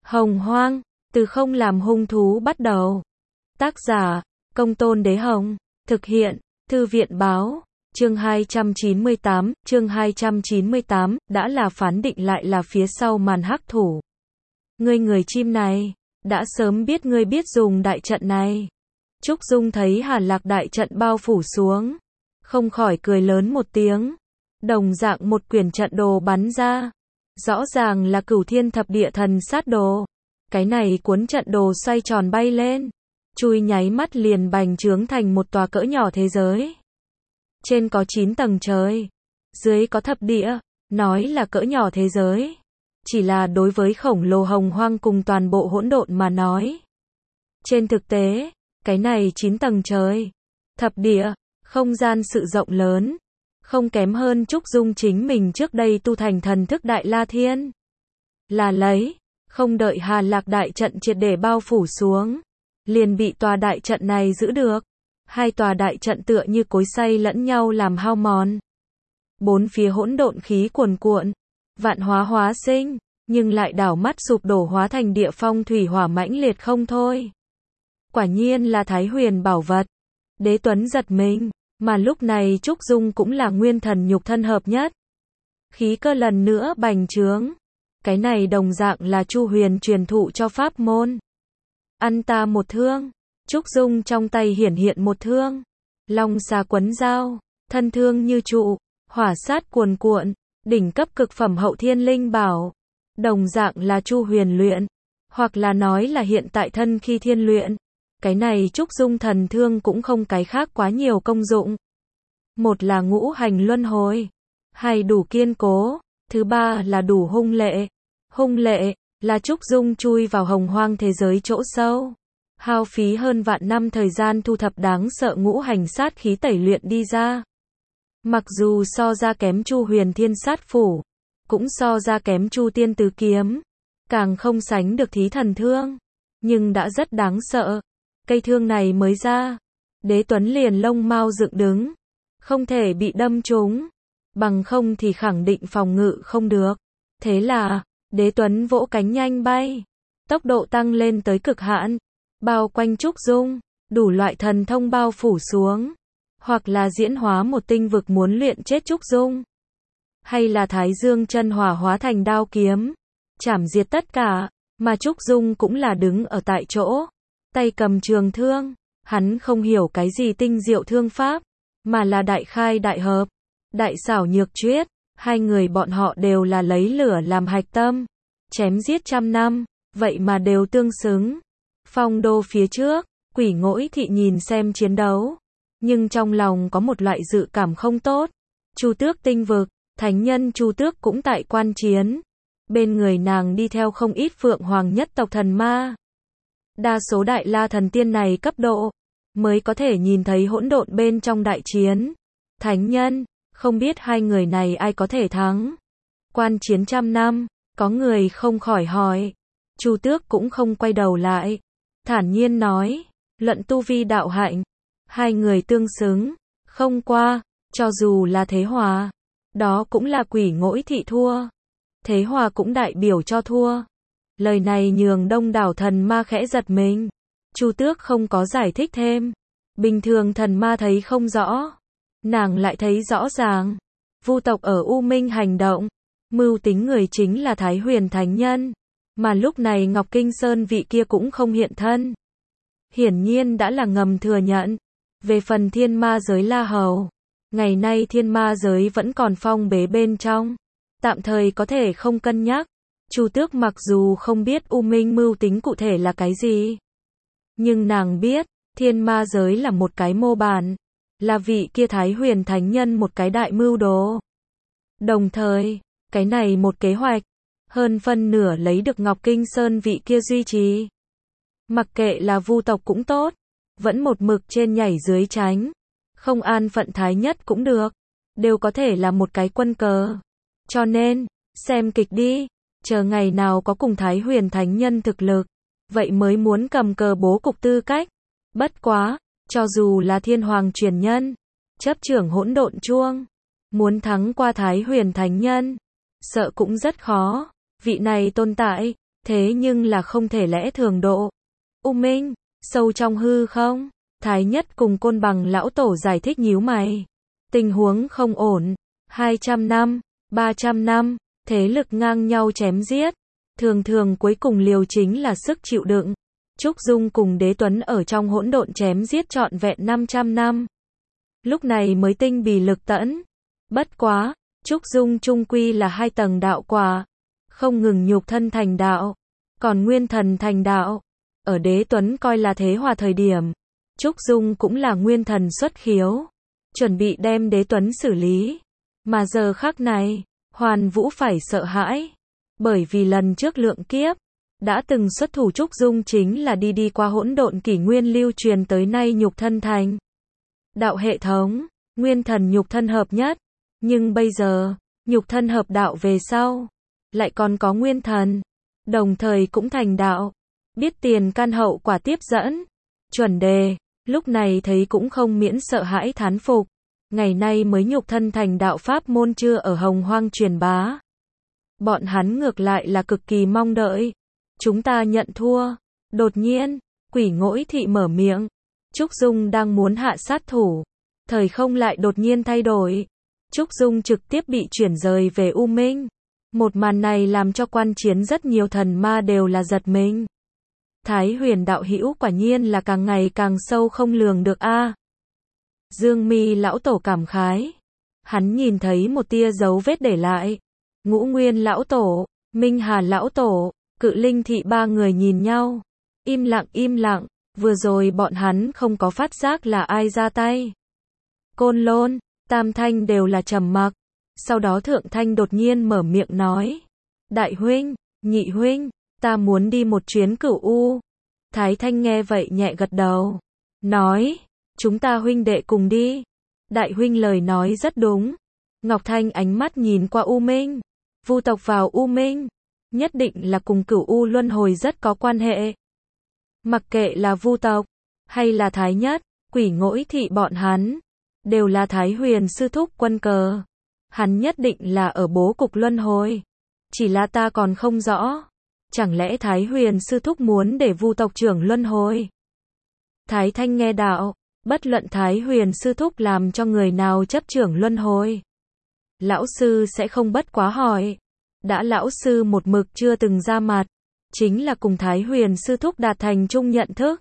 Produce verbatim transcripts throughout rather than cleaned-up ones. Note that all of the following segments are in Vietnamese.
Hồng Hoang, từ không làm hung thú bắt đầu. Tác giả, Công Tôn Đế Hồng. Thực hiện, Thư viện Báo. Chương hai trăm chín mươi tám, chương hai trăm chín mươi tám, đã là phán định lại là phía sau màn hắc thủ. Ngươi người chim này, đã sớm biết ngươi biết dùng đại trận này. Trúc Dung thấy Hàn Lạc đại trận bao phủ xuống, không khỏi cười lớn một tiếng. Đồng dạng một quyển trận đồ bắn ra. Rõ ràng là Cửu Thiên Thập Địa Thần Sát Đồ. Cái này cuốn trận đồ xoay tròn bay lên, chui nháy mắt liền bành trướng thành một tòa cỡ nhỏ thế giới. Trên có chín tầng trời, dưới có thập địa, nói là cỡ nhỏ thế giới. Chỉ là đối với khổng lồ hồng hoang cùng toàn bộ hỗn độn mà nói. Trên thực tế, cái này chín tầng trời, thập địa, không gian sự rộng lớn, không kém hơn Trúc Dung chính mình trước đây tu thành thần thức Đại La Thiên. Là lấy, không đợi Hà Lạc đại trận triệt để bao phủ xuống, liền bị tòa đại trận này giữ được. Hai tòa đại trận tựa như cối xay lẫn nhau làm hao mòn. Bốn phía hỗn độn khí cuồn cuộn, vạn hóa hóa sinh, nhưng lại đảo mắt sụp đổ hóa thành địa phong thủy hỏa mãnh liệt không thôi. Quả nhiên là Thái Huyền bảo vật. Đế Tuấn giật mình, mà lúc này Trúc Dung cũng là nguyên thần nhục thân hợp nhất. Khí cơ lần nữa bành trướng. Cái này đồng dạng là Chu Huyền truyền thụ cho pháp môn. Ăn ta một thương. Trúc Dung trong tay hiển hiện một thương. Long xà quấn dao, thân thương như trụ, hỏa sát cuồn cuộn, đỉnh cấp cực phẩm hậu thiên linh bảo. Đồng dạng là Chu Huyền luyện, hoặc là nói là hiện tại thân khi thiên luyện. Cái này Trúc Dung thần thương cũng không cái khác quá nhiều công dụng. Một là ngũ hành luân hồi, hai đủ kiên cố, thứ ba là đủ hung lệ. Hung lệ là Trúc Dung chui vào hồng hoang thế giới chỗ sâu, hao phí hơn vạn năm thời gian thu thập đáng sợ ngũ hành sát khí tẩy luyện đi ra. Mặc dù so ra kém Chu Huyền Thiên Sát Phủ, cũng so ra kém Chu Tiên Tứ Kiếm, càng không sánh được Thí Thần Thương, nhưng đã rất đáng sợ. Cây thương này mới ra, Đế Tuấn liền lông mao dựng đứng, không thể bị đâm trúng, bằng không thì khẳng định phòng ngự không được. Thế là, Đế Tuấn vỗ cánh nhanh bay, tốc độ tăng lên tới cực hạn, bao quanh Trúc Dung, đủ loại thần thông bao phủ xuống, hoặc là diễn hóa một tinh vực muốn luyện chết Trúc Dung, hay là Thái Dương chân hỏa hóa thành đao kiếm, chảm diệt tất cả, mà Trúc Dung cũng là đứng ở tại chỗ, tay cầm trường thương, hắn không hiểu cái gì tinh diệu thương pháp, mà là đại khai đại hợp, đại xảo nhược chuyết. Hai người bọn họ đều là lấy lửa làm hạch tâm, chém giết trăm năm, vậy mà đều tương xứng. Phong đô phía trước, Quỷ Ngỗi Thị nhìn xem chiến đấu, nhưng trong lòng có một loại dự cảm không tốt. Chu Tước tinh vực, thánh nhân Chu Tước cũng tại quan chiến. Bên người nàng đi theo không ít phượng hoàng nhất tộc thần ma. Đa số đại la thần tiên này cấp độ, mới có thể nhìn thấy hỗn độn bên trong đại chiến. Thánh nhân, không biết hai người này ai có thể thắng. Quan chiến trăm năm, có người không khỏi hỏi. Chu Tước cũng không quay đầu lại, thản nhiên nói, luận tu vi đạo hạnh, hai người tương xứng, không qua, cho dù là Thế Hòa, đó cũng là Quỷ Ngỗi Thị thua. Thế Hòa cũng đại biểu cho thua. Lời này nhường đông đảo thần ma khẽ giật mình. Chu Tước không có giải thích thêm. Bình thường thần ma thấy không rõ, nàng lại thấy rõ ràng. Vu tộc ở U Minh hành động, mưu tính người chính là Thái Huyền Thánh Nhân, mà lúc này Ngọc Kinh Sơn vị kia cũng không hiện thân. Hiển nhiên đã là ngầm thừa nhận. Về phần thiên ma giới La Hầu, ngày nay thiên ma giới vẫn còn phong bế bên trong, tạm thời có thể không cân nhắc. Chu Tước mặc dù không biết U Minh mưu tính cụ thể là cái gì, nhưng nàng biết, thiên ma giới là một cái mô bản, là vị kia Thái Huyền Thánh Nhân một cái đại mưu đồ. Đồng thời, cái này một kế hoạch, hơn phân nửa lấy được Ngọc Kinh Sơn vị kia duy trì. Mặc kệ là Vu tộc cũng tốt, vẫn một mực trên nhảy dưới tránh, không an phận thái nhất cũng được, đều có thể là một cái quân cờ. Cho nên, xem kịch đi, chờ ngày nào có cùng Thái Huyền Thánh Nhân thực lực, vậy mới muốn cầm cờ bố cục tư cách. Bất quá, cho dù là thiên hoàng truyền nhân, chấp trưởng hỗn độn chuông, muốn thắng qua Thái Huyền Thánh Nhân, sợ cũng rất khó. Vị này tồn tại, thế nhưng là không thể lẽ thường độ. U Minh, sâu trong hư không? Thái Nhất cùng Côn Bằng lão tổ giải thích nhíu mày. Tình huống không ổn, hai trăm năm, ba trăm năm, thế lực ngang nhau chém giết. Thường thường cuối cùng liều chính là sức chịu đựng. Trúc Dung cùng Đế Tuấn ở trong hỗn độn chém giết trọn vẹn năm trăm năm. Lúc này mới tinh bì lực tẫn. Bất quá, Trúc Dung trung quy là hai tầng đạo quả. Không ngừng nhục thân thành đạo, còn nguyên thần thành đạo. Ở Đế Tuấn coi là thế hòa thời điểm, Trúc Dung cũng là nguyên thần xuất khiếu. Chuẩn bị đem Đế Tuấn xử lý. Mà giờ khắc này, Hoàn Vũ phải sợ hãi. Bởi vì lần trước lượng kiếp, đã từng xuất thủ Trúc Dung chính là đi đi qua hỗn độn kỷ nguyên lưu truyền tới nay nhục thân thành đạo hệ thống, nguyên thần nhục thân hợp nhất. Nhưng bây giờ, nhục thân hợp đạo về sau, lại còn có nguyên thần, đồng thời cũng thành đạo. Biết tiền căn hậu quả tiếp dẫn, chuẩn đề, lúc này thấy cũng không miễn sợ hãi thán phục. Ngày nay mới nhục thân thành đạo pháp môn chưa ở hồng hoang truyền bá. Bọn hắn ngược lại là cực kỳ mong đợi. Chúng ta nhận thua. Đột nhiên, Quỷ Ngỗi Thị mở miệng. Trúc Dung đang muốn hạ sát thủ. Thời không lại đột nhiên thay đổi. Trúc Dung trực tiếp bị chuyển rời về U Minh. Một màn này làm cho quan chiến rất nhiều thần ma đều là giật mình. Thái Huyền đạo hữu quả nhiên là càng ngày càng sâu không lường được a. Dương Mi lão tổ cảm khái. Hắn nhìn thấy một tia dấu vết để lại. Ngũ Nguyên lão tổ, Minh Hà lão tổ, Cự Linh thị ba người nhìn nhau. Im lặng im lặng, vừa rồi bọn hắn không có phát giác là ai ra tay. Côn Lôn, Tam Thanh đều là trầm mặc. Sau đó Thượng Thanh đột nhiên mở miệng nói. Đại huynh, nhị huynh, ta muốn đi một chuyến Cửu U. Thái Thanh nghe vậy nhẹ gật đầu. Nói, chúng ta huynh đệ cùng đi. Đại huynh lời nói rất đúng. Ngọc Thanh ánh mắt nhìn qua U Minh. Vu tộc vào U Minh, nhất định là cùng Cửu U luân hồi rất có quan hệ. Mặc kệ là Vu tộc, hay là Thái Nhất, Quỷ Ngỗi Thị bọn hắn, đều là Thái Huyền sư thúc quân cờ. Hắn nhất định là ở bố cục luân hồi. Chỉ là ta còn không rõ. Chẳng lẽ Thái Huyền sư thúc muốn để Vu tộc trưởng luân hồi? Thái Thanh nghe đạo, bất luận Thái Huyền sư thúc làm cho người nào chấp trưởng luân hồi, lão sư sẽ không bất quá hỏi. Đã lão sư một mực chưa từng ra mặt, chính là cùng Thái Huyền sư thúc đạt thành chung nhận thức.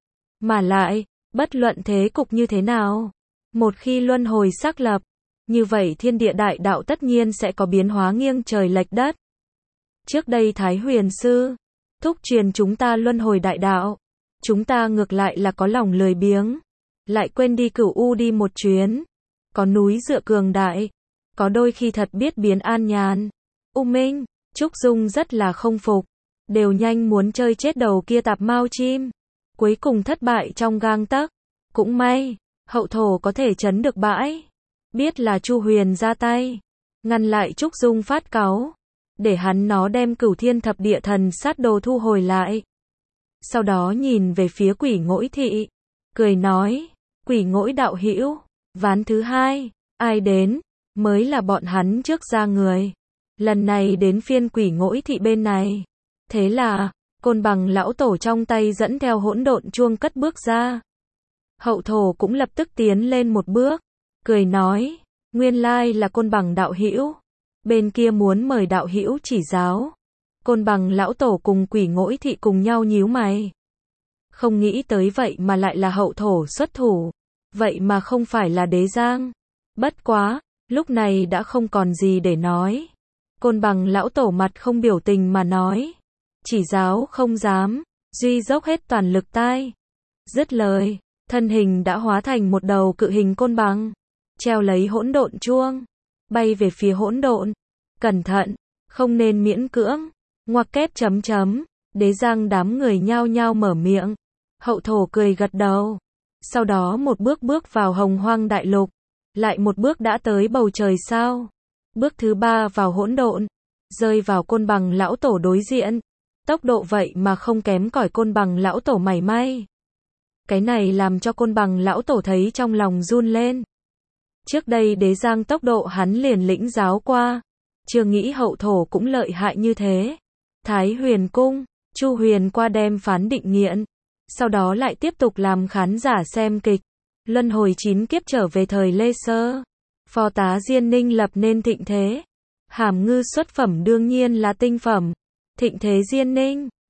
Mà lại, bất luận thế cục như thế nào, một khi luân hồi xác lập, như vậy thiên địa đại đạo tất nhiên sẽ có biến hóa nghiêng trời lệch đất. Trước đây Thái Huyền sư thúc truyền chúng ta luân hồi đại đạo, chúng ta ngược lại là có lòng lười biếng, lại quên đi Cửu U đi một chuyến. Có núi dựa cường đại, có đôi khi thật biết biến an nhàn. U Minh, Trúc Dung rất là không phục, đều nhanh muốn chơi chết đầu kia tạp mao chim. Cuối cùng thất bại trong gang tấc. Cũng may, hậu thổ có thể trấn được bãi. Biết là Chu Huyền ra tay, ngăn lại Trúc Dung phát cáu, để hắn nó đem Cửu Thiên Thập Địa Thần Sát Đồ thu hồi lại. Sau đó nhìn về phía Quỷ Ngỗi Thị, cười nói, Quỷ Ngỗi đạo hữu, ván thứ hai, ai đến, mới là bọn hắn trước ra người. Lần này đến phiên Quỷ Ngỗi Thị bên này. Thế là, Côn Bằng lão tổ trong tay dẫn theo hỗn độn chuông cất bước ra. Hậu thổ cũng lập tức tiến lên một bước, cười nói, nguyên lai là Côn Bằng đạo hữu, bên kia muốn mời đạo hữu chỉ giáo. Côn Bằng lão tổ cùng Quỷ Ngỗi Thị cùng nhau nhíu mày. Không nghĩ tới vậy mà lại là hậu thổ xuất thủ, vậy mà không phải là Đế Giang. Bất quá, lúc này đã không còn gì để nói. Côn Bằng lão tổ mặt không biểu tình mà nói, chỉ giáo không dám, duy dốc hết toàn lực tai. Dứt lời, thân hình đã hóa thành một đầu cự hình côn bằng, treo lấy hỗn độn chuông, bay về phía hỗn độn. Cẩn thận, không nên miễn cưỡng. Ngoặc kép chấm chấm. Đế Giang đám người nhao nhao mở miệng. Hậu thổ cười gật đầu. Sau đó một bước bước vào hồng hoang đại lục, lại một bước đã tới bầu trời sao. Bước thứ ba vào hỗn độn, rơi vào Côn Bằng lão tổ đối diện. Tốc độ vậy mà không kém cỏi Côn Bằng lão tổ mảy may. Cái này làm cho Côn Bằng lão tổ thấy trong lòng run lên. Trước đây Đế Giang tốc độ hắn liền lĩnh giáo qua, chưa nghĩ hậu thổ cũng lợi hại như thế. Thái Huyền Cung, Chu Huyền qua đem phán định nghiện. Sau đó lại tiếp tục làm khán giả xem kịch. Luân hồi chín kiếp trở về thời Lê Sơ. Phó tá Diên Ninh lập nên thịnh thế. Hàm Ngư xuất phẩm đương nhiên là tinh phẩm. Thịnh thế Diên Ninh.